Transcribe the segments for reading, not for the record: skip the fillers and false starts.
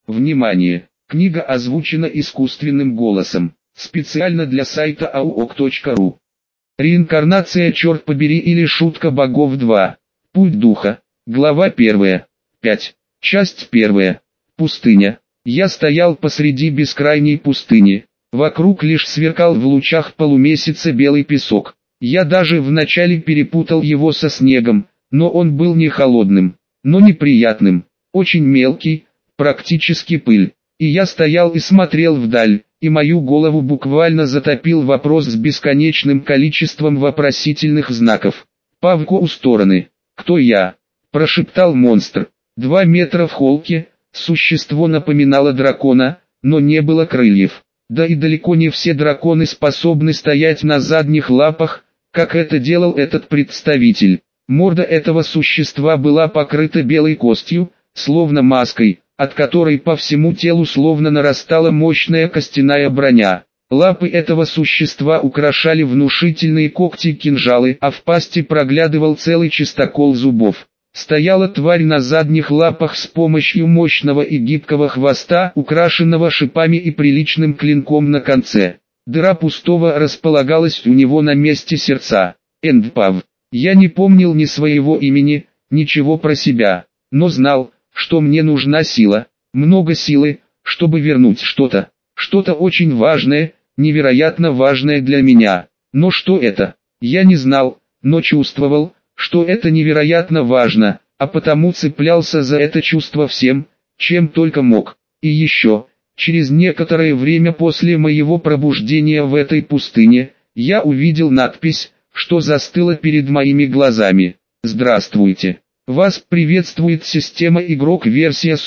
Внимание! Книга озвучена искусственным голосом. Специально для сайта auok.ru. Реинкарнация, черт побери, или шутка богов 2. Путь духа. Глава 1. 5. Часть 1. Пустыня. Я стоял посреди бескрайней пустыни. Вокруг лишь сверкал в лучах полумесяца белый песок. Я даже вначале перепутал его со снегом, но он был не холодным, но неприятным, очень мелкий, практически пыль. И я стоял и смотрел вдаль, и мою голову буквально затопил вопрос с бесконечным количеством вопросительных знаков. «Павку у стороны. Кто я?» – прошептал монстр. 2 метра в холке, существо напоминало дракона, но не было крыльев. Да и далеко не все драконы способны стоять на задних лапах, как это делал этот представитель. Морда этого существа была покрыта белой костью, словно маской, от которой по всему телу словно нарастала мощная костяная броня. Лапы этого существа украшали внушительные когти-кинжалы, а в пасти проглядывал целый чистокол зубов. Стояла тварь на задних лапах с помощью мощного и гибкого хвоста, украшенного шипами и приличным клинком на конце. Дыра пустого располагалась у него на месте сердца. Эндпав. Я не помнил ни своего имени, ничего про себя, но знал, что мне нужна сила, много силы, чтобы вернуть что-то очень важное, невероятно важное для меня. Но что это? Я не знал, но чувствовал, что это невероятно важно, а потому цеплялся за это чувство всем, чем только мог. И еще, через некоторое время после моего пробуждения в этой пустыне, я увидел надпись, что застыла перед моими глазами. «Здравствуйте! Вас приветствует система игрок версия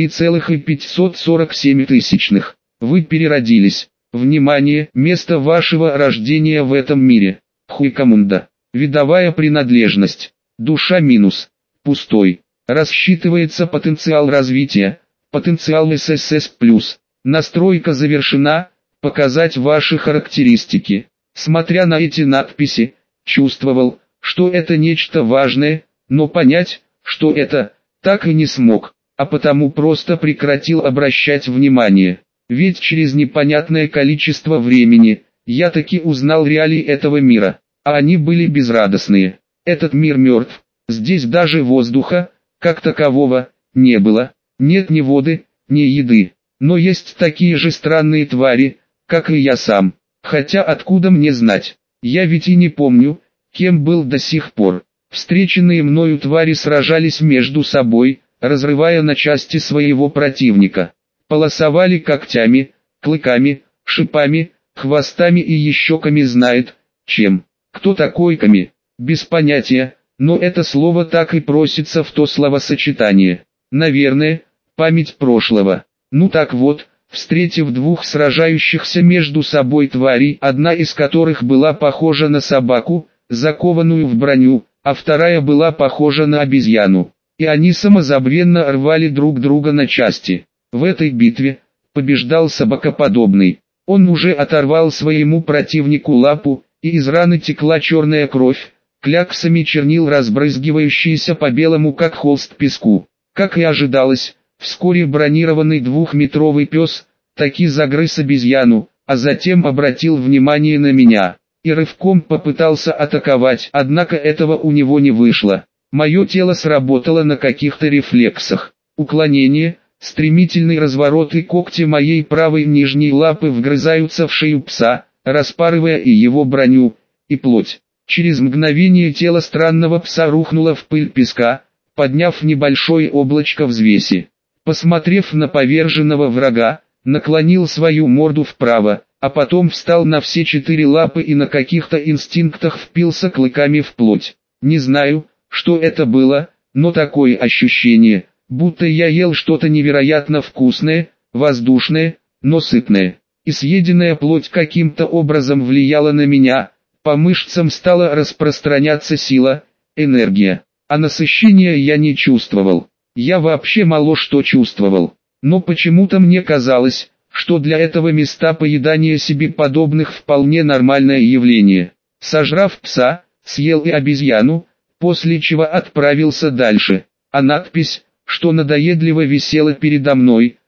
43,547. Вы переродились. Внимание! Место вашего рождения в этом мире. Хуйкамунда. Видовая принадлежность. Душа минус. Пустой. Рассчитывается потенциал развития. Потенциал ССС+. Настройка завершена. Показать ваши характеристики». Смотря на эти надписи, чувствовал, что это нечто важное, но понять, что это, так и не смог, а потому просто прекратил обращать внимание. Ведь через непонятное количество времени, я таки узнал реалии этого мира, а они были безрадостные. Этот мир мертв, здесь даже воздуха, как такового, не было, нет ни воды, ни еды, но есть такие же странные твари, как и я сам. Хотя откуда мне знать? Я ведь и не помню, кем был до сих пор. Встреченные мною твари сражались между собой, разрывая на части своего противника. Полосовали когтями, клыками, шипами, хвостами и еще ками знает, чем. Кто такой ками? Без понятия, но это слово так и просится в то словосочетание. Наверное, память прошлого. Ну так вот. Встретив 2 сражающихся между собой тварей, одна из которых была похожа на собаку, закованную в броню, а вторая была похожа на обезьяну, и они самозабвенно рвали друг друга на части. В этой битве побеждал собакоподобный. Он уже оторвал своему противнику лапу, и из раны текла черная кровь, кляксами чернил, разбрызгивающиеся по белому как холст песку. Как и ожидалось, вскоре бронированный 2-метровый пес таки загрыз обезьяну, а затем обратил внимание на меня и рывком попытался атаковать, однако этого у него не вышло. Мое тело сработало на каких-то рефлексах. Уклонение, стремительный разворот, и когти моей правой нижней лапы вгрызаются в шею пса, распарывая и его броню, и плоть. Через мгновение тело странного пса рухнуло в пыль песка, подняв небольшое облачко взвеси. Посмотрев на поверженного врага, наклонил свою морду вправо, а потом встал на все 4 лапы и на каких-то инстинктах впился клыками в плоть. Не знаю, что это было, но такое ощущение, будто я ел что-то невероятно вкусное, воздушное, но сытное. И съеденная плоть каким-то образом влияла на меня, по мышцам стала распространяться сила, энергия, а насыщения я не чувствовал. Я вообще мало что чувствовал, но почему-то мне казалось, что для этого места поедания себе подобных вполне нормальное явление. Сожрав пса, съел и обезьяну, после чего отправился дальше, а надпись, что надоедливо висела передо мной,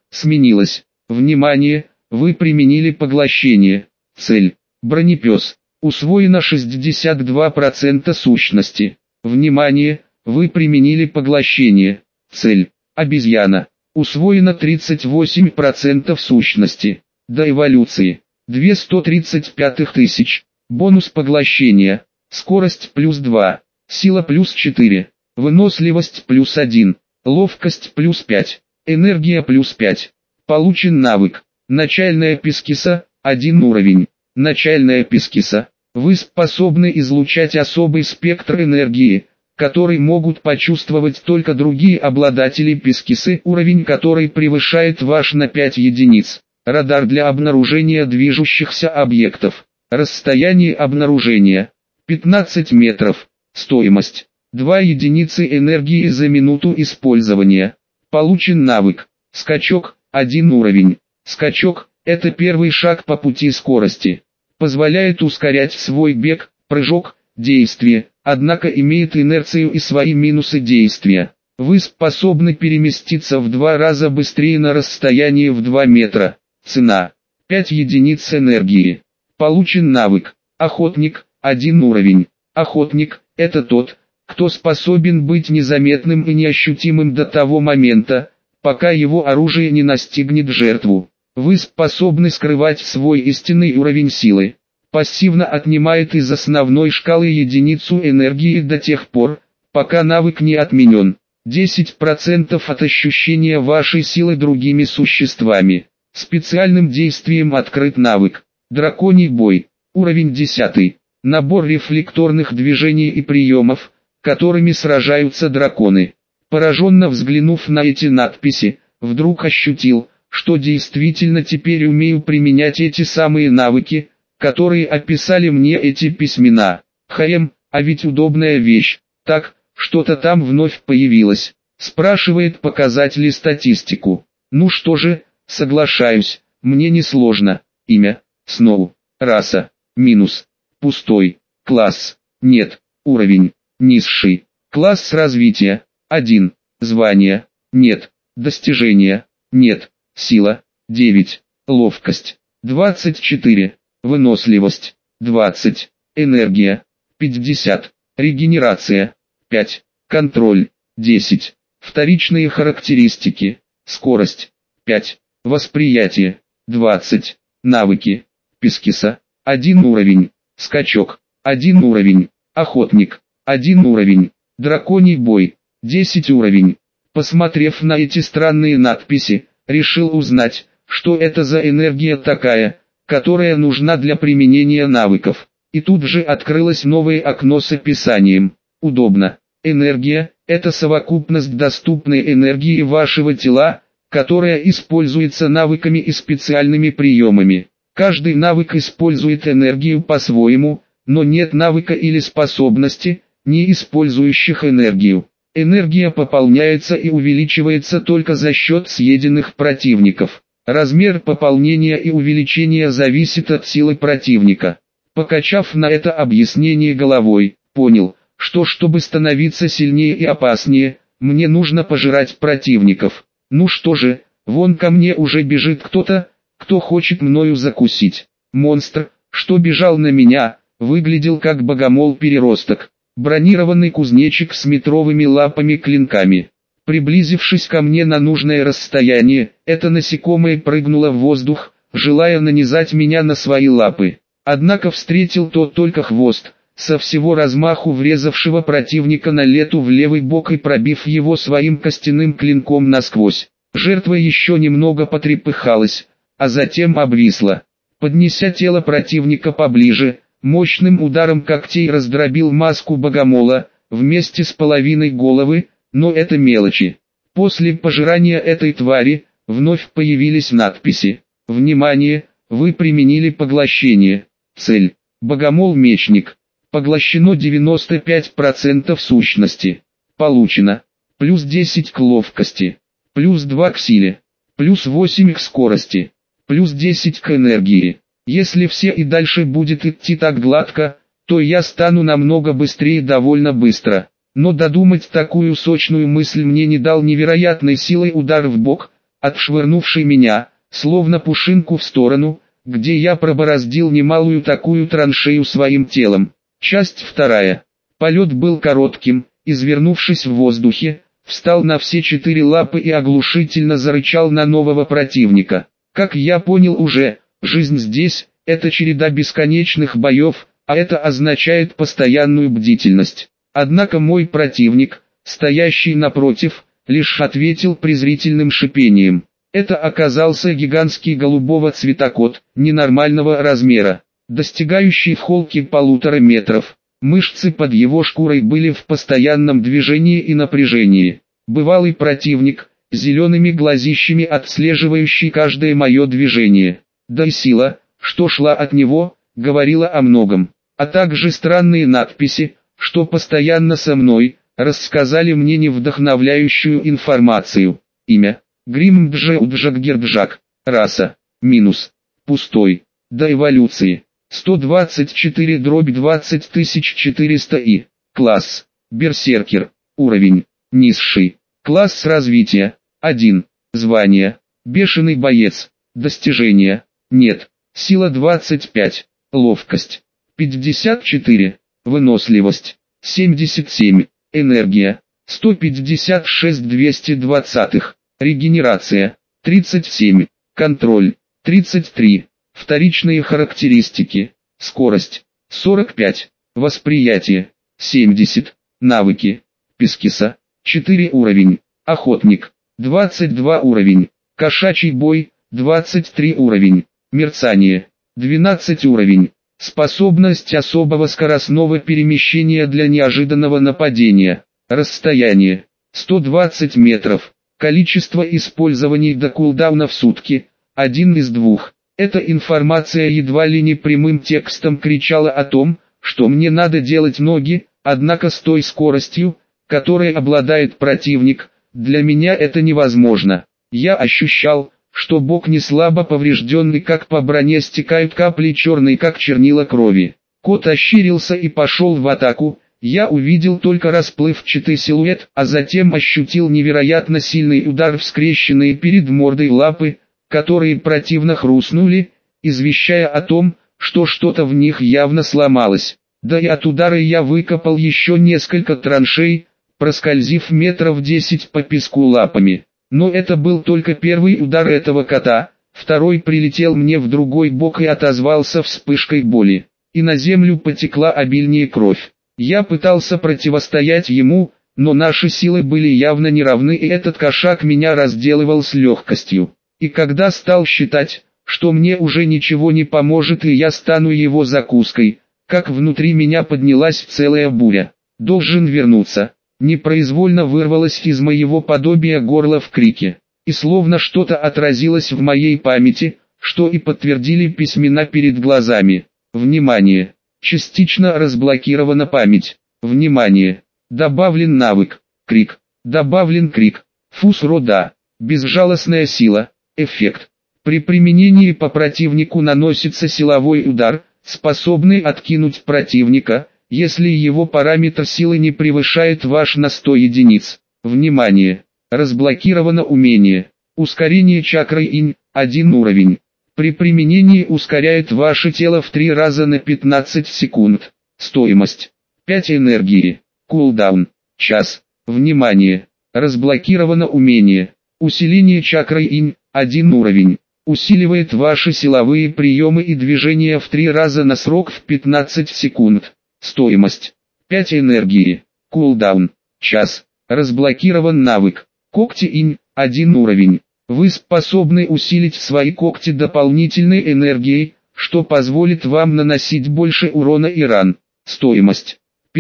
сменилось. Внимание, вы применили поглощение. Цель. Бронепес. Усвоено 62% сущности. Внимание, вы применили поглощение. Цель. Обезьяна. Усвоено 38% сущности. До эволюции. 235 тысяч. Бонус поглощения. Скорость плюс 2. Сила плюс 4. Выносливость плюс 1. Ловкость плюс 5. Энергия плюс 5. Получен навык. Начальная пескиса, 1 уровень. Начальная пескиса. Вы способны излучать особый спектр энергии, который могут почувствовать только другие обладатели пескисы, уровень которой превышает ваш на 5 единиц. Радар для обнаружения движущихся объектов. Расстояние обнаружения. 15 метров. Стоимость. 2 единицы энергии за минуту использования. Получен навык. Скачок, 1 уровень. Скачок – это первый шаг по пути скорости. Позволяет ускорять свой бег, прыжок, действие, однако имеет инерцию и свои минусы действия. Вы способны переместиться в 2 раза быстрее на расстоянии в 2 метра. Цена. 5 единиц энергии. Получен навык. Охотник, 1 уровень. Охотник – это тот, кто способен быть незаметным и неощутимым до того момента, пока его оружие не настигнет жертву. Вы способны скрывать свой истинный уровень силы. Пассивно отнимает из основной шкалы единицу энергии до тех пор, пока навык не отменен. 10% от ощущения вашей силы другими существами. Специальным действием открыт навык. Драконий бой. Уровень 10. Набор рефлекторных движений и приемов, которыми сражаются драконы. Пораженно взглянув на эти надписи, вдруг ощутил, что действительно теперь умею применять эти самые навыки, которые описали мне эти письмена. А ведь удобная вещь. Так, что-то там вновь появилось. Спрашивает показать ли статистику. Ну что же, соглашаюсь, мне несложно. Имя, Сноу. Раса, минус. Пустой. Класс, нет. Уровень, низший. Класс развития, 1. Звание, нет. Достижения, нет. Сила, 9. Ловкость, 24. Выносливость, 20. Энергия, 50. Регенерация, 5. Контроль, 10. Вторичные характеристики. Скорость, 5. Восприятие, 20. Навыки. Пескиса, 1 уровень. Скачок, 1 уровень. Охотник, 1 уровень. Драконий бой, 10 уровень. Посмотрев на эти странные надписи, решил узнать, что это за энергия такая, которая нужна для применения навыков. И тут же открылось новое окно с описанием. Удобно. Энергия – это совокупность доступной энергии вашего тела, которая используется навыками и специальными приемами. Каждый навык использует энергию по-своему, но нет навыка или способности, не использующих энергию. Энергия пополняется и увеличивается только за счет съеденных противников. Размер пополнения и увеличения зависит от силы противника. Покачав на это объяснение головой, понял, что чтобы становиться сильнее и опаснее, мне нужно пожирать противников. Ну что же, вон ко мне уже бежит кто-то, кто хочет мною закусить. Монстр, что бежал на меня, выглядел как богомол-переросток. Бронированный кузнечик с метровыми лапами-клинками. Приблизившись ко мне на нужное расстояние, это насекомое прыгнуло в воздух, желая нанизать меня на свои лапы. Однако встретил тот только хвост, со всего размаху врезавшего противника на лету в левый бок и пробив его своим костяным клинком насквозь. Жертва еще немного потрепыхалась, а затем обвисла. Поднеся тело противника поближе, мощным ударом когтей раздробил маску богомола, вместе с половиной головы, но это мелочи. После пожирания этой твари, вновь появились надписи. Внимание, вы применили поглощение. Цель. Богомол-мечник. Поглощено 95% сущности. Получено. Плюс 10 к ловкости. Плюс 2 к силе. Плюс 8 к скорости. Плюс 10 к энергии. Если все и дальше будет идти так гладко, то я стану намного быстрее довольно быстро. Но додумать такую сочную мысль мне не дал невероятной силой удар в бок, отшвырнувший меня, словно пушинку в сторону, где я пробороздил немалую такую траншею своим телом. Часть вторая. Полет был коротким, извернувшись в воздухе, встал на все четыре лапы и оглушительно зарычал на нового противника. Как я понял уже, жизнь здесь – это череда бесконечных боев, а это означает постоянную бдительность. Однако мой противник, стоящий напротив, лишь ответил презрительным шипением. Это оказался гигантский голубого цвета кот, ненормального размера, достигающий в холке 1,5 метров. Мышцы под его шкурой были в постоянном движении и напряжении. Бывалый противник, зелеными глазищами отслеживающий каждое мое движение. Да и сила, что шла от него, говорила о многом. А также странные надписи, что постоянно со мной, рассказали мне невдохновляющую информацию. Имя: Гриммджеуджаггерджак. Раса: минус. Пустой. До эволюции: 124/20400 и. Класс: Берсеркер. Уровень: низший. Класс развития: 1. Звание: бешеный боец. Достижения: нет. Сила: 25. Ловкость: 54. Выносливость: 77. Энергия: 156/220. Регенерация: 37. Контроль: 33. Вторичные характеристики: скорость: 45. Восприятие: 70. Навыки: Пискиса: 4 уровень. Охотник: 22 уровень. Кошачий бой: 23 уровень. Мерцание: 12 уровень. Способность особого скоростного перемещения для неожиданного нападения. Расстояние: 120 метров. Количество использований до кулдауна в сутки: 1 из 2. Эта информация едва ли не прямым текстом кричала о том, что мне надо делать ноги, однако с той скоростью, которой обладает противник, для меня это невозможно. Я ощущал, что бок не слабо поврежденный, как по броне стекают капли черной, как чернила крови. Кот ощерился и пошел в атаку. Я увидел только расплывчатый силуэт, а затем ощутил невероятно сильный удар в скрещенные перед мордой лапы, которые противно хрустнули, извещая о том, что что-то в них явно сломалось. Да и от удара я выкопал еще несколько траншей, проскользив метров 10 по песку лапами. Но это был только первый удар этого кота, второй прилетел мне в другой бок и отозвался вспышкой боли. И на землю потекла обильнее кровь. Я пытался противостоять ему, но наши силы были явно неравны, и этот кошак меня разделывал с легкостью. И когда стал считать, что мне уже ничего не поможет и я стану его закуской, как внутри меня поднялась целая буря. «Должен вернуться!» Непроизвольно вырвалось из моего подобия горла в крике. И словно что-то отразилось в моей памяти, что и подтвердили письмена перед глазами. Внимание! Частично разблокирована память. Внимание! Добавлен навык. Крик. Добавлен крик. Фус-рода. Безжалостная сила. Эффект. При применении по противнику наносится силовой удар, способный откинуть противника, если его параметр силы не превышает ваш на 100 единиц. Внимание! Разблокировано умение. Ускорение чакры инь, 1 уровень. При применении ускоряет ваше тело в 3 раза на 15 секунд. Стоимость: 5 энергии. Кулдаун: час. Внимание! Разблокировано умение. Усиление чакры инь, 1 уровень. Усиливает ваши силовые приемы и движения в 3 раза на срок в 15 секунд. Стоимость: 5 энергии. Кулдаун: час. Разблокирован навык. Когти инь, 1 уровень. Вы способны усилить свои когти дополнительной энергией, что позволит вам наносить больше урона и ран. Стоимость: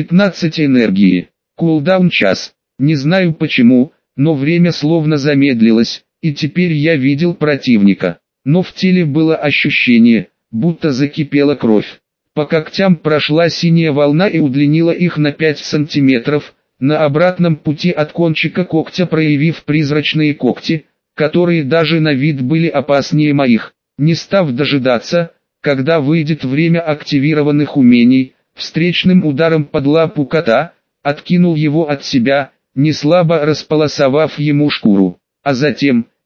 15 энергии. Кулдаун час. Не знаю почему, но время словно замедлилось, и теперь я видел противника. Но в теле было ощущение, будто закипела кровь. По когтям прошла синяя волна и удлинила их на 5 сантиметров, на обратном пути от кончика когтя проявив призрачные когти, которые даже на вид были опаснее моих. Не став дожидаться, когда выйдет время активированных умений, встречным ударом под лапу кота, откинул его от себя, неслабо располосовав ему шкуру. А затем,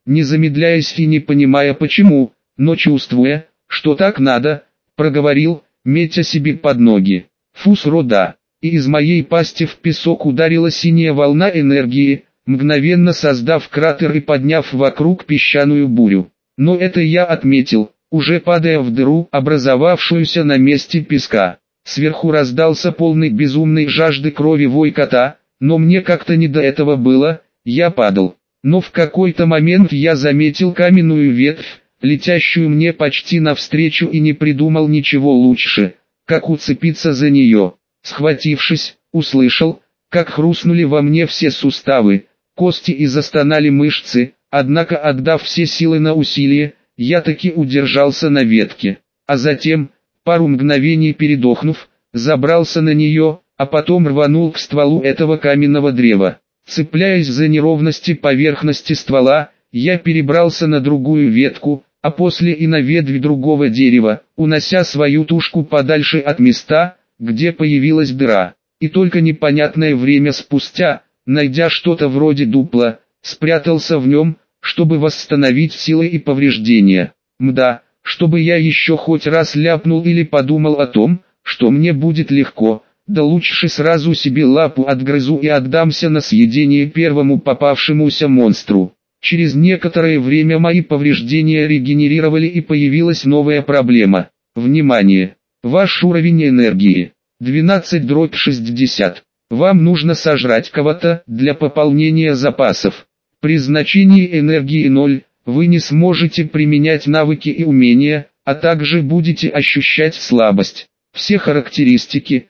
не замедляясь и не понимая почему, но чувствуя, что так надо, проговорил, метя себе под ноги. Фус рода. И из моей пасти в песок ударила синяя волна энергии, мгновенно создав кратер и подняв вокруг песчаную бурю. Но это я отметил, уже падая в дыру, образовавшуюся на месте песка. Сверху раздался полный безумной жажды крови вой кота, но мне как-то не до этого было, я падал. Но в какой-то момент я заметил каменную ветвь, летящую мне почти навстречу, и не придумал ничего лучше, как уцепиться за нее. Схватившись, услышал, как хрустнули во мне все суставы, кости и застонали мышцы, однако отдав все силы на усилие, я таки удержался на ветке, а затем, пару мгновений передохнув, забрался на нее, а потом рванул к стволу этого каменного древа. Цепляясь за неровности поверхности ствола, я перебрался на другую ветку, а после и на ветвь другого дерева, унося свою тушку подальше от места, где появилась дыра. И только непонятное время спустя, найдя что-то вроде дупла, спрятался в нем, чтобы восстановить силы и повреждения. Мда, чтобы я еще хоть раз ляпнул или подумал о том, что мне будет легко, да лучше сразу себе лапу отгрызу и отдамся на съедение первому попавшемуся монстру. Через некоторое время мои повреждения регенерировали, и появилась новая проблема. Внимание! Ваш уровень энергии 12/60. Вам нужно сожрать кого-то для пополнения запасов. При значении энергии 0, вы не сможете применять навыки и умения, а также будете ощущать слабость. Все характеристики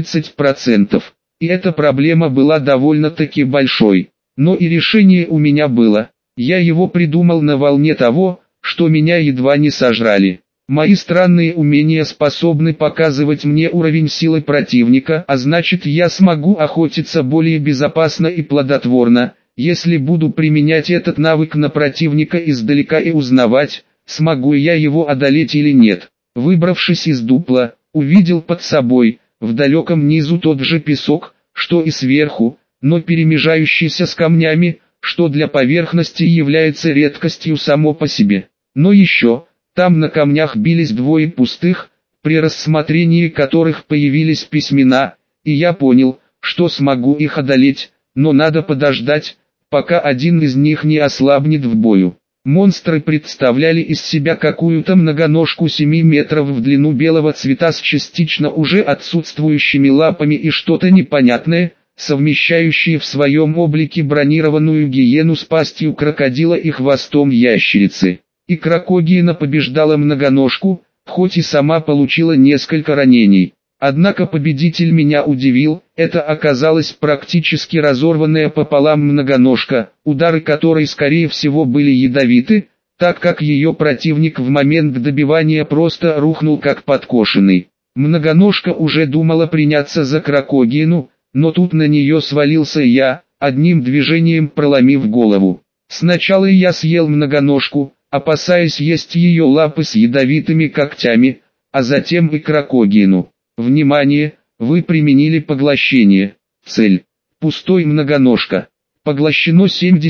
30%. И эта проблема была довольно-таки большой. Но и решение у меня было. Я его придумал на волне того, что меня едва не сожрали. Мои странные умения способны показывать мне уровень силы противника, а значит, я смогу охотиться более безопасно и плодотворно, если буду применять этот навык на противника издалека и узнавать, смогу я его одолеть или нет. Выбравшись из дупла, увидел под собой, в далеком низу, тот же песок, что и сверху, но перемежающийся с камнями, что для поверхности является редкостью само по себе. Но еще, там на камнях бились двое пустых, при рассмотрении которых появились письмена, и я понял, что смогу их одолеть, но надо подождать, пока один из них не ослабнет в бою. Монстры представляли из себя какую-то многоножку 7 метров в длину белого цвета с частично уже отсутствующими лапами и что-то непонятное, совмещающее в своем облике бронированную гиену с пастью крокодила и хвостом ящерицы. И крокогиена побеждала многоножку, хоть и сама получила несколько ранений. Однако победитель меня удивил, это оказалась практически разорванная пополам многоножка, удары которой скорее всего были ядовиты, так как ее противник в момент добивания просто рухнул как подкошенный. Многоножка уже думала приняться за крокогиену, но тут на нее свалился я, одним движением проломив голову. Сначала я съел многоножку, опасаясь есть ее лапы с ядовитыми когтями, а затем и крокогиену. Внимание, вы применили поглощение. Цель. Пустой многоножка. Поглощено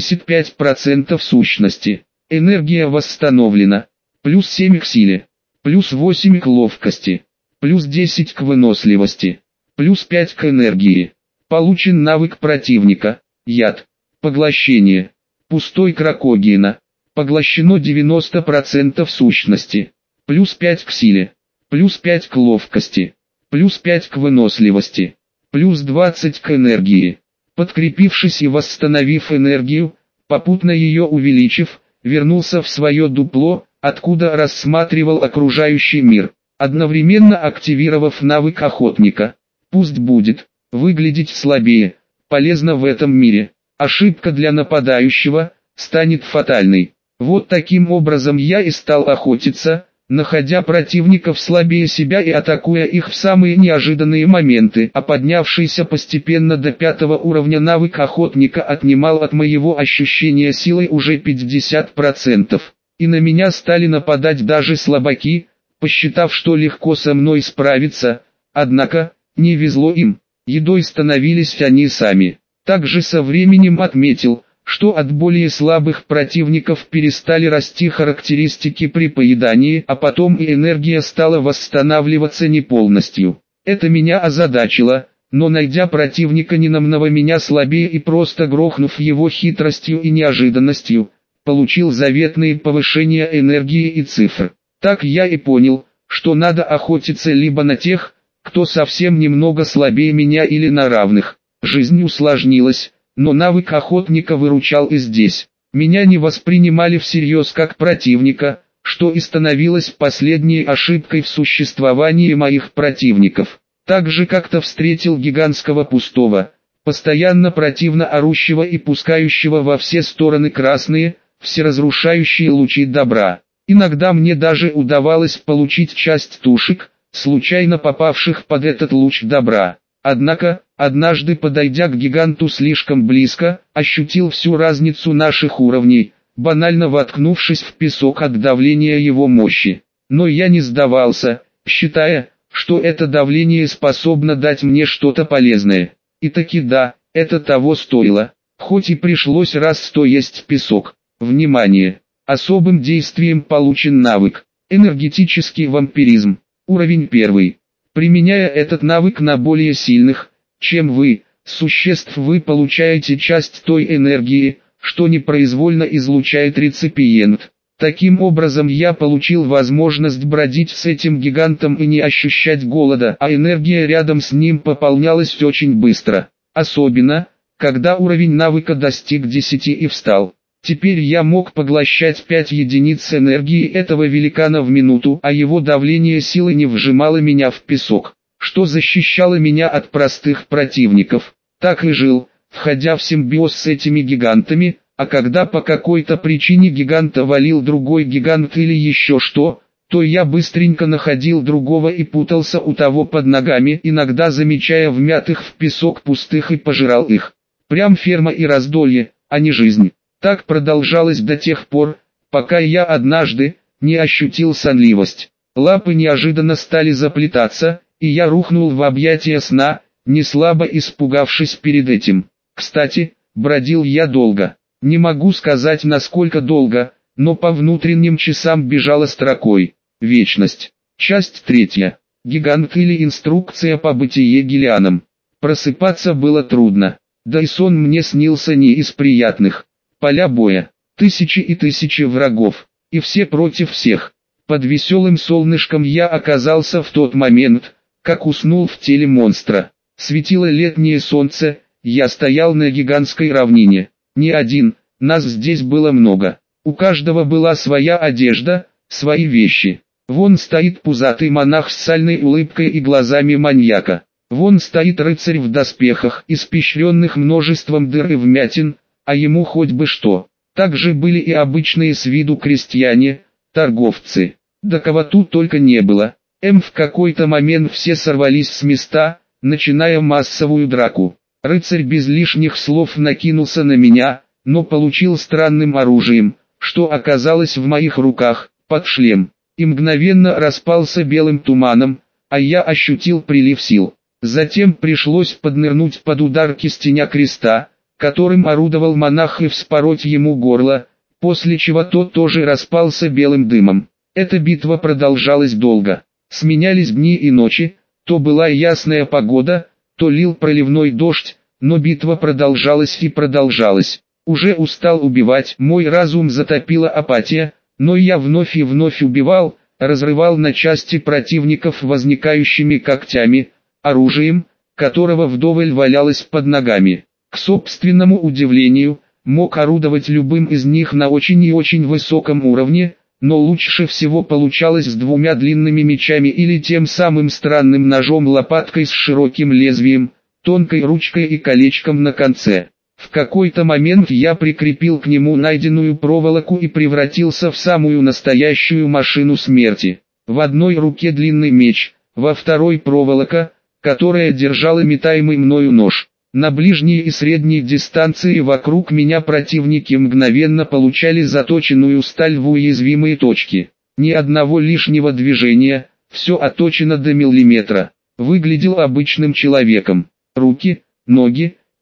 75% сущности. Энергия восстановлена. Плюс 7 к силе. Плюс 8 к ловкости. Плюс 10 к выносливости. Плюс 5 к энергии. Получен навык противника. Яд. Поглощение. Пустой крокогиена. Поглощено 90% сущности. Плюс 5 к силе. Плюс 5 к ловкости. Плюс 5 к выносливости. Плюс 20 к энергии. Подкрепившись и восстановив энергию, попутно ее увеличив, вернулся в свое дупло, откуда рассматривал окружающий мир, одновременно активировав навык охотника. Пусть будет выглядеть слабее, полезно в этом мире. Ошибка для нападающего станет фатальной. Вот таким образом я и стал охотиться, находя противников слабее себя и атакуя их в самые неожиданные моменты, а поднявшийся постепенно до 5-го уровня навык охотника отнимал от моего ощущения силы уже 50%, и на меня стали нападать даже слабаки, посчитав, что легко со мной справиться, однако, не везло им, едой становились они сами. Также со временем отметил, что от более слабых противников перестали расти характеристики при поедании, а потом и энергия стала восстанавливаться не полностью. Это меня озадачило, но найдя противника ненамного меня слабее и просто грохнув его хитростью и неожиданностью, получил заветные повышения энергии и цифр. Так я и понял, что надо охотиться либо на тех, кто совсем немного слабее меня, или на равных. Жизнь усложнилась, но навык охотника выручал и здесь. Меня не воспринимали всерьез как противника, что и становилось последней ошибкой в существовании моих противников. Также как-то встретил гигантского пустого, постоянно противно орущего и пускающего во все стороны красные, всеразрушающие лучи добра. Иногда мне даже удавалось получить часть тушек, случайно попавших под этот луч добра. Однако, однажды подойдя к гиганту слишком близко, ощутил всю разницу наших уровней, банально воткнувшись в песок от давления его мощи. Но я не сдавался, считая, что это давление способно дать мне что-то полезное. И таки да, это того стоило, хоть и пришлось раз 100 есть песок. Внимание! Особым действием получен навык «Энергетический вампиризм». Уровень 1. Применяя этот навык на более сильных, чем вы, существ, вы получаете часть той энергии, что непроизвольно излучает реципиент. Таким образом я получил возможность бродить с этим гигантом и не ощущать голода, а энергия рядом с ним пополнялась очень быстро. Особенно, когда уровень навыка достиг 10 и встал. Теперь я мог поглощать 5 единиц энергии этого великана в минуту, а его давление силы не вжимало меня в песок, что защищало меня от простых противников. Так и жил, входя в симбиоз с этими гигантами, а когда по какой-то причине гиганта валил другой гигант или еще что, то я быстренько находил другого и путался у того под ногами, иногда замечая вмятых в песок пустых, и пожирал их. Прям ферма и раздолье, а не жизнь. Так продолжалось до тех пор, пока я однажды не ощутил сонливость. Лапы неожиданно стали заплетаться, и я рухнул в объятия сна, не слабо испугавшись перед этим. Кстати, бродил я долго. Не могу сказать, насколько долго, но по внутренним часам бежала строкой. Вечность. Часть 3. Гигант или инструкция по бытие Гелианом. Просыпаться было трудно, да и сон мне снился не из приятных. Поля боя, тысячи и тысячи врагов, и все против всех. Под веселым солнышком я оказался в тот момент, как уснул в теле монстра. Светило летнее солнце, я стоял на гигантской равнине. Не один, нас здесь было много. У каждого была своя одежда, свои вещи. Вон стоит пузатый монах с сальной улыбкой и глазами маньяка. Вон стоит рыцарь в доспехах, испещренных множеством дыр и вмятин, а ему хоть бы что. Также были и обычные с виду крестьяне, торговцы. Да кого тут только не было. В какой-то момент все сорвались с места, начиная массовую драку. Рыцарь без лишних слов накинулся на меня, но получил странным оружием, что оказалось в моих руках, под шлем, и мгновенно распался белым туманом, а я ощутил прилив сил. Затем пришлось поднырнуть под удар кистеня креста, которым орудовал монах, и вспороть ему горло, после чего тот тоже распался белым дымом. Эта битва продолжалась долго. Сменялись дни и ночи, то была ясная погода, то лил проливной дождь, но битва продолжалась и продолжалась. Уже устал убивать, мой разум затопила апатия, но я вновь и вновь убивал, разрывал на части противников возникающими когтями, оружием, которого вдоволь валялось под ногами. К собственному удивлению, мог орудовать любым из них на очень и очень высоком уровне, но лучше всего получалось с двумя длинными мечами или тем самым странным ножом-лопаткой с широким лезвием, тонкой ручкой и колечком на конце. В какой-то момент я прикрепил к нему найденную проволоку и превратился в самую настоящую машину смерти. В одной руке длинный меч, во второй проволока, которая держала метаемый мною нож. На ближней и средней дистанции вокруг меня противники мгновенно получали заточенную сталь в уязвимые точки. Ни одного лишнего движения, все отточено до миллиметра. Выглядел обычным человеком. Руки, ноги,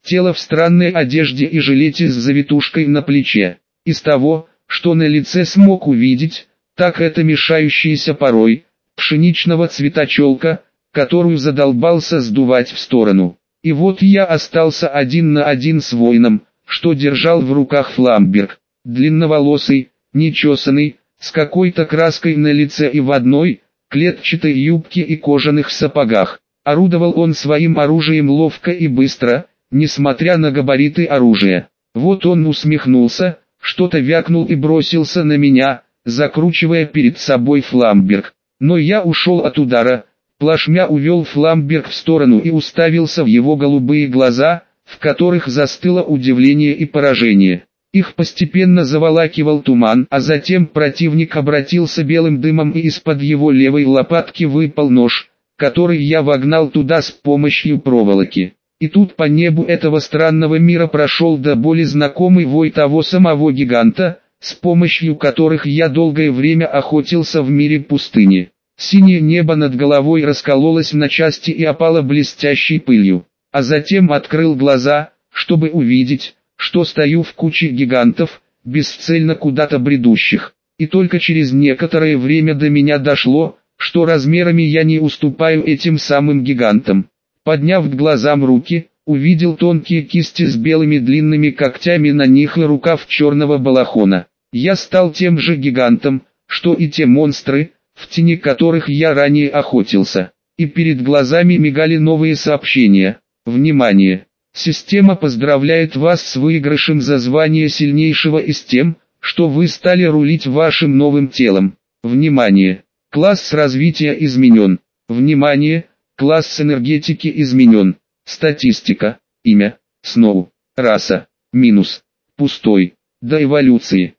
тело в странной одежде и жилете с завитушкой на плече. Из того, что на лице смог увидеть, так это мешающаяся порой, пшеничного цвета челка, которую задолбался сдувать в сторону. И вот я остался один на один с воином, что держал в руках фламберг, длинноволосый, нечесанный, с какой-то краской на лице и в одной, клетчатой юбке и кожаных сапогах. Орудовал он своим оружием ловко и быстро, несмотря на габариты оружия. Вот он усмехнулся, что-то вякнул и бросился на меня, закручивая перед собой фламберг. Но я ушел от удара, плашмя увел фламберг в сторону и уставился в его голубые глаза, в которых застыло удивление и поражение. Их постепенно заволакивал туман, а затем противник обратился белым дымом и из-под его левой лопатки выпал нож, который я вогнал туда с помощью проволоки. И тут по небу этого странного мира прошел до боли знакомый вой того самого гиганта, с помощью которых я долгое время охотился в мире пустыни. Синее небо над головой раскололось на части и опало блестящей пылью. А затем открыл глаза, чтобы увидеть, что стою в куче гигантов, бесцельно куда-то бредущих. И только через некоторое время до меня дошло, что размерами я не уступаю этим самым гигантам. Подняв к глазам руки, увидел тонкие кисти с белыми длинными когтями на них и рукав черного балахона. Я стал тем же гигантом, что и те монстры, в тени которых я ранее охотился. И перед глазами мигали новые сообщения. Внимание! Система поздравляет вас с выигрышем за звание сильнейшего и с тем, что вы стали рулить вашим новым телом. Внимание! Класс развития изменен. Внимание! Класс энергетики изменен. Статистика. Имя. Сноу. Раса. Минус. Пустой. До эволюции.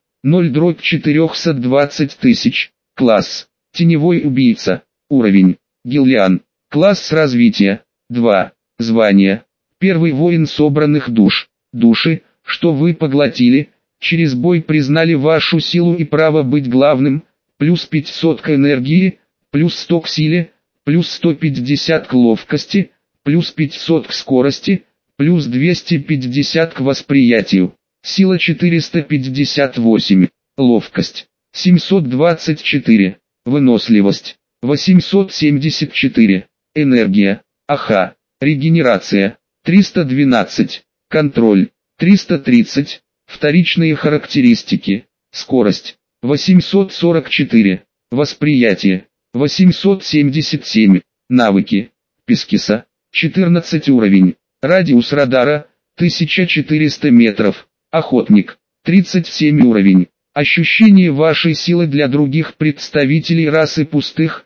0/420 тысяч. Класс. Теневой убийца. Уровень. Гиллиан. Класс развития. 2. Звание. Первый воин собранных душ. Души, что вы поглотили, через бой признали вашу силу и право быть главным, плюс 500 к энергии, плюс 100 к силе, плюс 150 к ловкости, плюс 500 к скорости, плюс 250 к восприятию. Сила 458, ловкость 724, выносливость 874, энергия, АХ, регенерация 312, контроль 330, вторичные характеристики, скорость 844, восприятие 877, навыки, Пискиса 14 уровень, радиус радара 1400 метров, охотник 37 уровень, ощущение вашей силы для других представителей расы пустых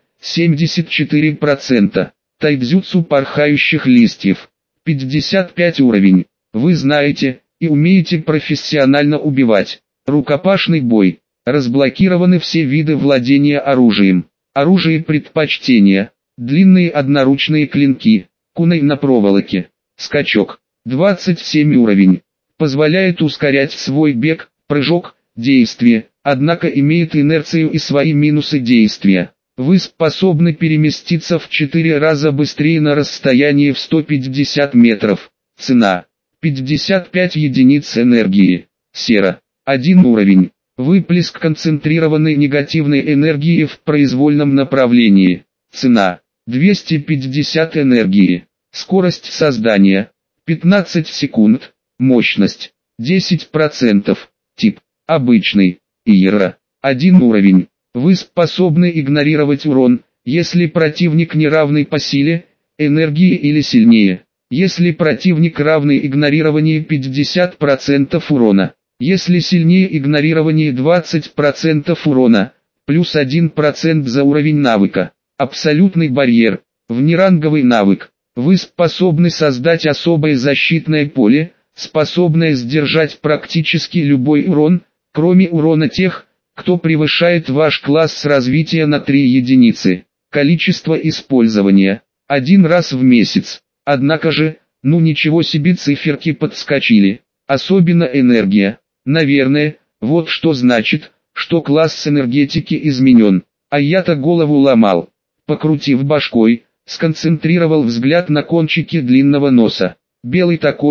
74%, тайцзюцу порхающих листьев 55 уровень, вы знаете и умеете профессионально убивать, рукопашный бой, разблокированы все виды владения оружием, оружие предпочтения, длинные одноручные клинки, кунай на проволоке, скачок, 27 уровень, позволяет ускорять свой бег, прыжок, действие, однако имеет инерцию и свои минусы действия. Вы способны переместиться в 4 раза быстрее на расстоянии в 150 метров. Цена 55 единиц энергии. Сера 1 уровень. Выплеск концентрированной негативной энергии в произвольном направлении. Цена 250 энергии. Скорость создания 15 секунд. Мощность 10%. Тип обычный. Иера 1 уровень. Вы способны игнорировать урон, если противник не равный по силе, энергии или сильнее. Если противник равный игнорированию 50% урона. Если сильнее игнорирование 20% урона, плюс 1% за уровень навыка. Абсолютный барьер, внеранговый навык. Вы способны создать особое защитное поле, способное сдержать практически любой урон, кроме урона тех, кто превышает ваш класс развития на 3 единицы. Количество использования. 1 раз в месяц. Однако же, ну ничего себе циферки подскочили. Особенно энергия. Наверное, вот что значит, что класс энергетики изменен. А я-то голову ломал. Покрутив башкой, сконцентрировал взгляд на кончике длинного носа. Белый такой,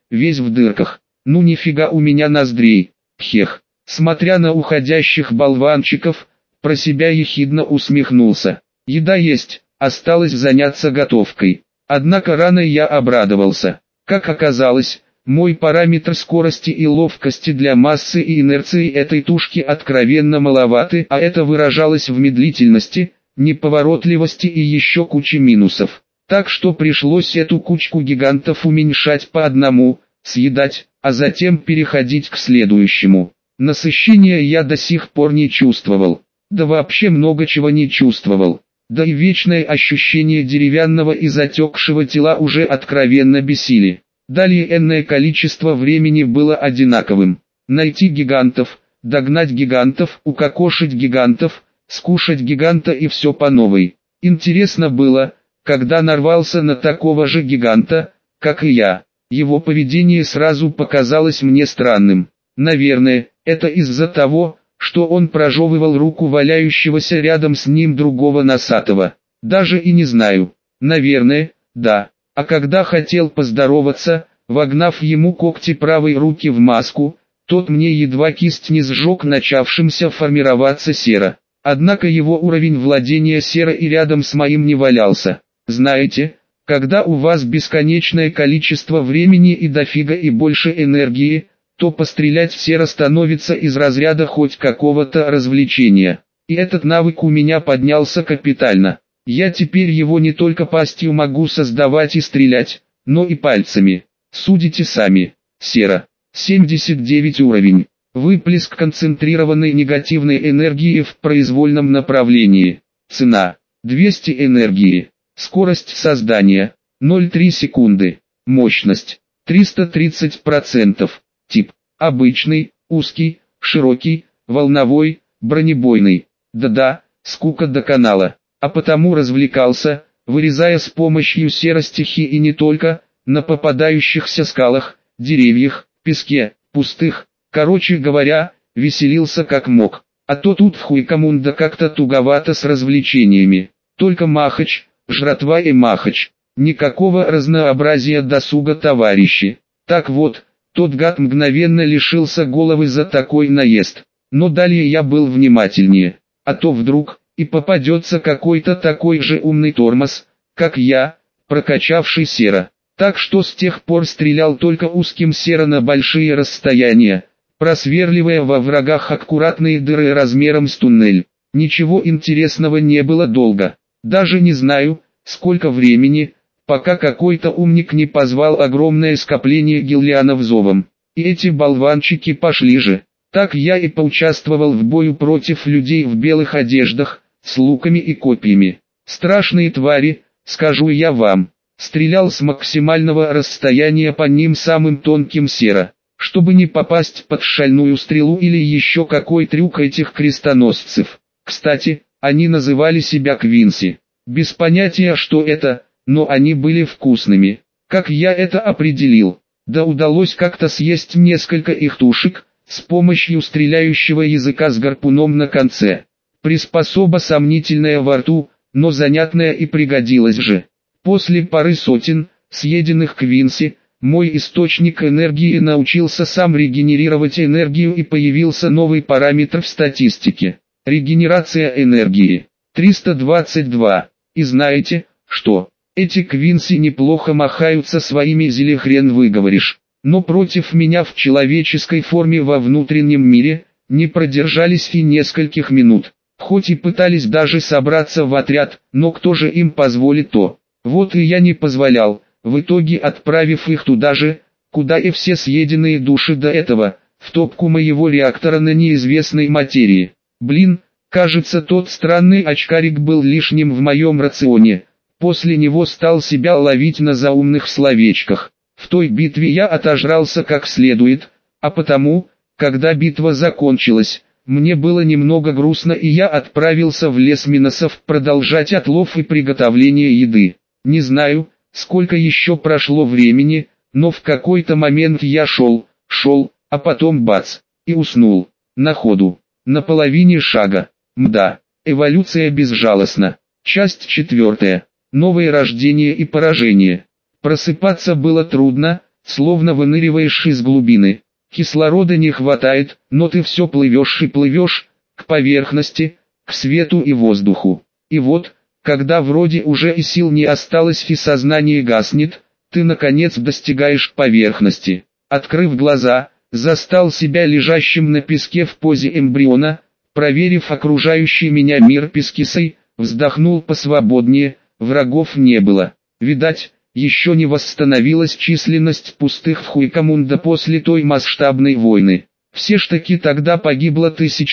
весь в дырках. Ну нифига у меня ноздрей, пхех. Смотря на уходящих болванчиков, про себя ехидно усмехнулся. Еда есть, осталось заняться готовкой. Однако рано я обрадовался. Как оказалось, мой параметр скорости и ловкости для массы и инерции этой тушки откровенно маловаты, а это выражалось в медлительности, неповоротливости и еще куче минусов. Так что пришлось эту кучку гигантов уменьшать по одному, съедать, а затем переходить к следующему. Насыщения я до сих пор не чувствовал. Да вообще много чего не чувствовал. Да и вечное ощущение деревянного и затекшего тела уже откровенно бесили. Далее энное количество времени было одинаковым. Найти гигантов, догнать гигантов, укокошить гигантов, скушать гиганта и все по новой. Интересно было, когда нарвался на такого же гиганта, как и я. Его поведение сразу показалось мне странным. Наверное, это из-за того, что он прожевывал руку валяющегося рядом с ним другого носатого. Даже и не знаю. Наверное, да. А когда хотел поздороваться, вогнав ему когти правой руки в маску, тот мне едва кисть не сжег начавшимся формироваться сера. Однако его уровень владения серой и рядом с моим не валялся. Знаете, когда у вас бесконечное количество времени и дофига и больше энергии, то пострелять в сера становится из разряда хоть какого-то развлечения. И этот навык у меня поднялся капитально. Я теперь его не только пастью могу создавать и стрелять, но и пальцами. Судите сами. Сера. 79 уровень. Выплеск концентрированной негативной энергии в произвольном направлении. Цена. 200 энергии. Скорость создания. 0,3 секунды. Мощность. 330%. Тип. Обычный, узкий, широкий, волновой, бронебойный. Да-да, скука до канала. А потому развлекался, вырезая с помощью серостихи и не только, на попадающихся скалах, деревьях, песке, пустых. Короче говоря, веселился как мог. А то тут в Хуйкамунда как-то туговато с развлечениями. Только махач, жратва и махач. Никакого разнообразия досуга, товарищи. Так вот, тот гад мгновенно лишился головы за такой наезд. Но далее я был внимательнее. А то вдруг и попадется какой-то такой же умный тормоз, как я, прокачавший сера. Так что с тех пор стрелял только узким сера на большие расстояния, просверливая во врагах аккуратные дыры размером с туннель. Ничего интересного не было долго. Даже не знаю, сколько времени, пока какой-то умник не позвал огромное скопление гиллианов зовом. И эти болванчики пошли же. Так я и поучаствовал в бою против людей в белых одеждах, с луками и копьями. Страшные твари, скажу я вам. Стрелял с максимального расстояния по ним самым тонким сера, чтобы не попасть под шальную стрелу или еще какой трюк этих крестоносцев. Кстати, они называли себя Квинси. Без понятия, что это, но они были вкусными. Как я это определил? Да удалось как-то съесть несколько их тушек, с помощью стреляющего языка с гарпуном на конце. Приспособа сомнительная во рту, но занятная и пригодилась же. После пары сотен, съеденных Квинси, мой источник энергии научился сам регенерировать энергию и появился новый параметр в статистике. Регенерация энергии. 322. И знаете, что? Эти Квинси неплохо махаются своими зеле хрен выговоришь. Но против меня в человеческой форме во внутреннем мире, не продержались и нескольких минут. Хоть и пытались даже собраться в отряд, но кто же им позволит то? Вот и я не позволял, в итоге отправив их туда же, куда и все съеденные души до этого, в топку моего реактора на неизвестной материи. Блин, кажется, тот странный очкарик был лишним в моем рационе. После него стал себя ловить на заумных словечках. В той битве я отожрался как следует, а потому, когда битва закончилась, мне было немного грустно и я отправился в лес Миносов продолжать отлов и приготовление еды. Не знаю, сколько еще прошло времени, но в какой-то момент я шел, а потом бац, и уснул, на ходу, на половине шага. Мда, эволюция безжалостна. Часть 4. Новое рождение и поражение. Просыпаться было трудно, словно выныриваешь из глубины. Кислорода не хватает, но ты все плывешь и плывешь, к поверхности, к свету и воздуху. И вот, когда вроде уже и сил не осталось и сознание гаснет, ты наконец достигаешь поверхности. Открыв глаза, застал себя лежащим на песке в позе эмбриона, проверив окружающий меня мир пескисой, вздохнул посвободнее, врагов не было. Видать, еще не восстановилась численность пустых в Хуикамунда после той масштабной войны. Все ж таки тогда погибло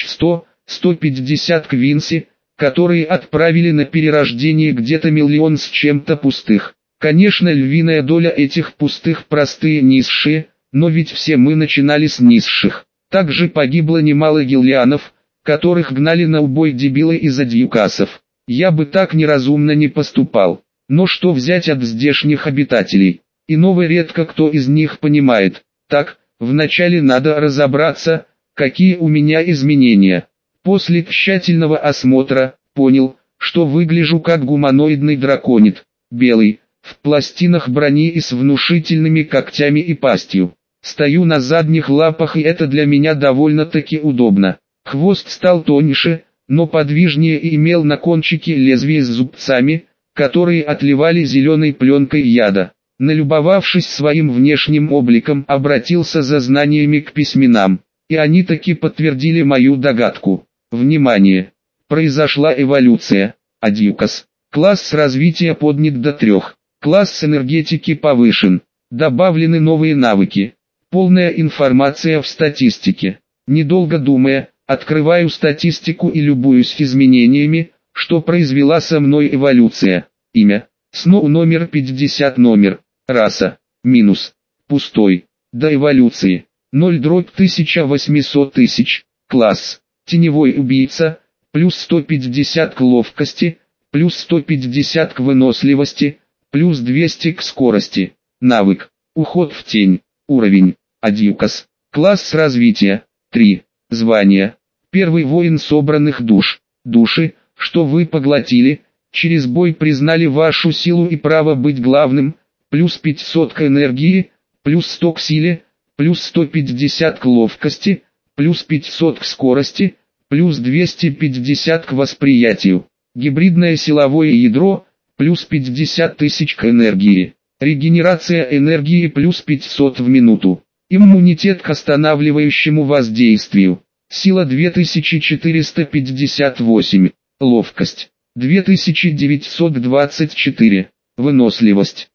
1100-150 квинси, которые отправили на перерождение где-то 1 миллион с чем-то пустых. Конечно, львиная доля этих пустых простые низшие, но ведь все мы начинали с низших. Также погибло немало гиллианов, которых гнали на убой дебилы из адьюкасов. Я бы так неразумно не поступал. Но что взять от здешних обитателей? Иного редко кто из них понимает. Так, вначале надо разобраться, какие у меня изменения. После тщательного осмотра, понял, что выгляжу как гуманоидный драконид. Белый, в пластинах брони и с внушительными когтями и пастью. Стою на задних лапах, и это для меня довольно-таки удобно. Хвост стал тоньше, но подвижнее и имел на кончике лезвие с зубцами, которые отливали зеленой пленкой яда. Налюбовавшись своим внешним обликом, обратился за знаниями к письменам, и они таки подтвердили мою догадку. Внимание! Произошла эволюция. Адьюкас. Класс развития поднят до 3. Класс энергетики повышен. Добавлены новые навыки. Полная информация в статистике. Недолго думая, открываю статистику и любуюсь изменениями, что произвела со мной эволюция. Имя. Сноу номер 50 номер. Раса. Минус. Пустой. До эволюции. 0/1800 тысяч. Класс. Теневой убийца. Плюс 150 к ловкости. Плюс 150 к выносливости. Плюс 200 к скорости. Навык. Уход в тень. Уровень. Адьюкас. Класс развития. 3. Звание. Первый воин собранных душ. Души, что вы поглотили, через бой признали вашу силу и право быть главным, плюс 500 к энергии, плюс 100 к силе, плюс 150 к ловкости, плюс 500 к скорости, плюс 250 к восприятию. Гибридное силовое ядро, плюс 50 тысяч к энергии. Регенерация энергии плюс 500 в минуту. Иммунитет к останавливающему воздействию. Сила 2458. Ловкость 2924, выносливость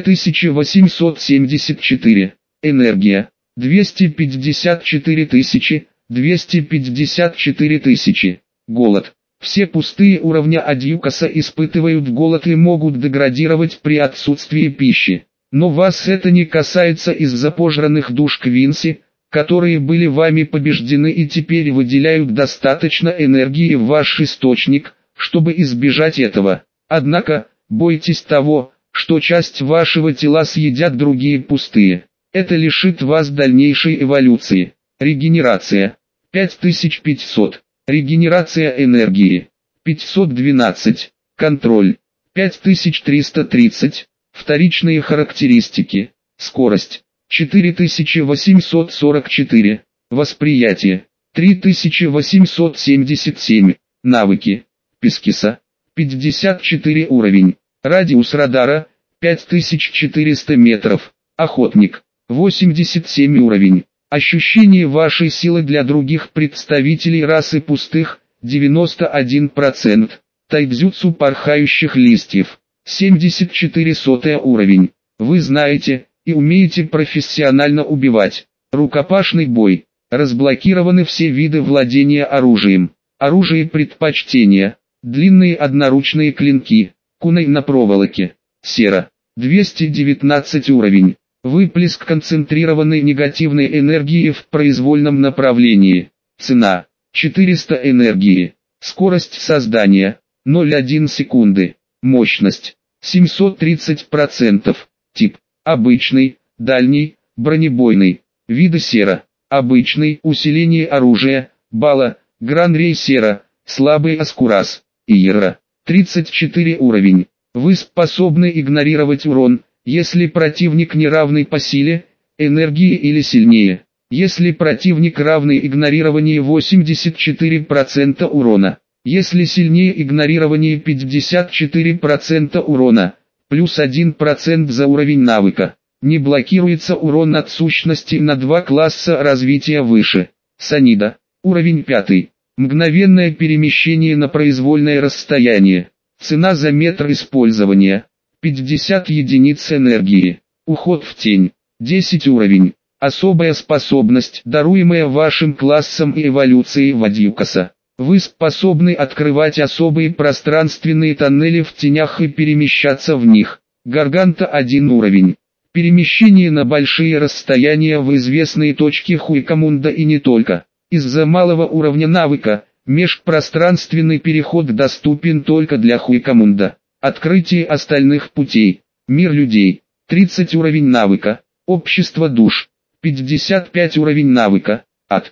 2874, энергия 254 тысячи, 254 тысячи, голод. Все пустые уровня Адьюкаса испытывают голод и могут деградировать при отсутствии пищи. Но вас это не касается из-за пожранных душ Квинси, которые были вами побеждены и теперь выделяют достаточно энергии в ваш источник, чтобы избежать этого. Однако, бойтесь того, что часть вашего тела съедят другие пустые. Это лишит вас дальнейшей эволюции. Регенерация. 5500. Регенерация энергии. 512. Контроль. 5330. Вторичные характеристики. Скорость. 4844. Восприятие. 3877. Навыки. Пескиса. 54 уровень. Радиус радара. 5400 метров. Охотник. 87 уровень. Ощущение вашей силы для других представителей расы пустых. 91%. Тайбзюцу порхающих листьев. 74 уровень. Вы знаете и умеете профессионально убивать. Рукопашный бой. Разблокированы все виды владения оружием. Оружие предпочтения. Длинные одноручные клинки. Кунай на проволоке. Сера. 219 уровень. Выплеск концентрированной негативной энергии в произвольном направлении. Цена. 400 энергии. Скорость создания. 0,1 секунды. Мощность. 730%. Тип. Обычный, дальний, бронебойный. Виды сера. Обычный, усиление оружия, бала, гран-рей сера, слабый аскурас. Иера. 34 уровень. Вы способны игнорировать урон, Если противник не равный по силе, энергии или сильнее. Если противник равный игнорированию 84% урона. Если сильнее игнорирование 54% урона, плюс 1% за уровень навыка. Не блокируется урон от сущности на 2 класса развития выше. Санида. Уровень 5. Мгновенное перемещение на произвольное расстояние. Цена за метр использования. 50 единиц энергии. Уход в тень. 10 уровень. Особая способность, даруемая вашим классом и эволюцией Вадьюкаса. Вы способны открывать особые пространственные тоннели в тенях и перемещаться в них. Гарганта 1 уровень. Перемещение на большие расстояния в известные точки Хуикамунда и не только. Из-за малого уровня навыка, межпространственный переход доступен только для Хуикамунда. Открытие остальных путей. Мир людей. 30 уровень навыка. Общество душ. 55 уровень навыка. Ад.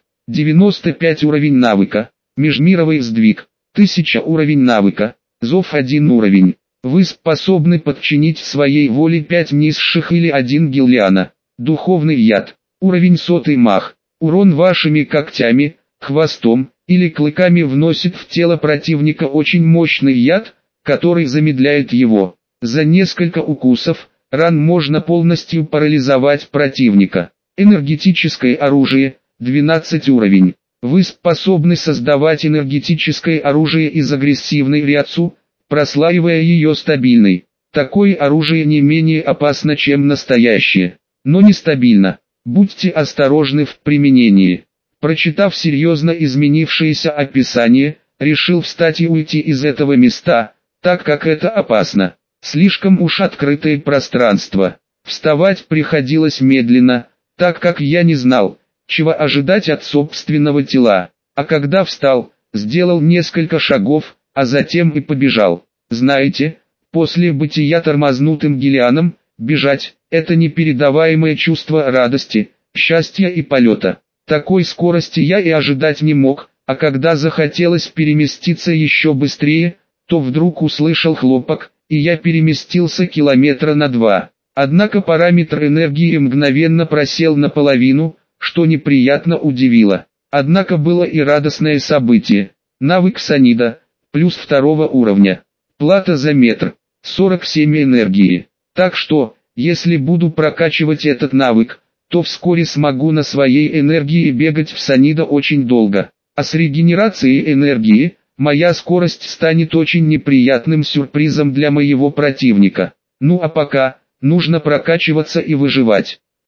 95 уровень навыка. Межмировый сдвиг. 1000 уровень навыка. Зов 1 уровень. Вы способны подчинить своей воле 5 низших или 1 гиллиана. Духовный яд. Уровень 100 мах. Урон вашими когтями, хвостом или клыками вносит в тело противника очень мощный яд, который замедляет его. За несколько укусов, ран можно полностью парализовать противника. Энергетическое оружие, 12 уровень. Вы способны создавать энергетическое оружие из агрессивной рядцу, прослаивая ее стабильной. Такое оружие не менее опасно, чем настоящее, но нестабильно. Будьте осторожны в применении. Прочитав серьезно изменившееся описание, решил встать и уйти из этого места, так как это опасно. Слишком уж открытое пространство. Вставать приходилось медленно, так как я не знал, чего ожидать от собственного тела. А когда встал, сделал несколько шагов, а затем и побежал. Знаете, после бытия тормознутым гиллианом, бежать – это непередаваемое чувство радости, счастья и полета. Такой скорости я и ожидать не мог, а когда захотелось переместиться еще быстрее, то вдруг услышал хлопок, и я переместился километра на 2. Однако параметр энергии мгновенно просел наполовину, что неприятно удивило. Однако было и радостное событие. Навык Санида, плюс 2 уровня. Плата за метр, 47 энергии. Так что, если буду прокачивать этот навык, то вскоре смогу на своей энергии бегать в Санида очень долго. А с регенерацией энергии, моя скорость станет очень неприятным сюрпризом для моего противника. Ну а пока, нужно прокачиваться и выживать.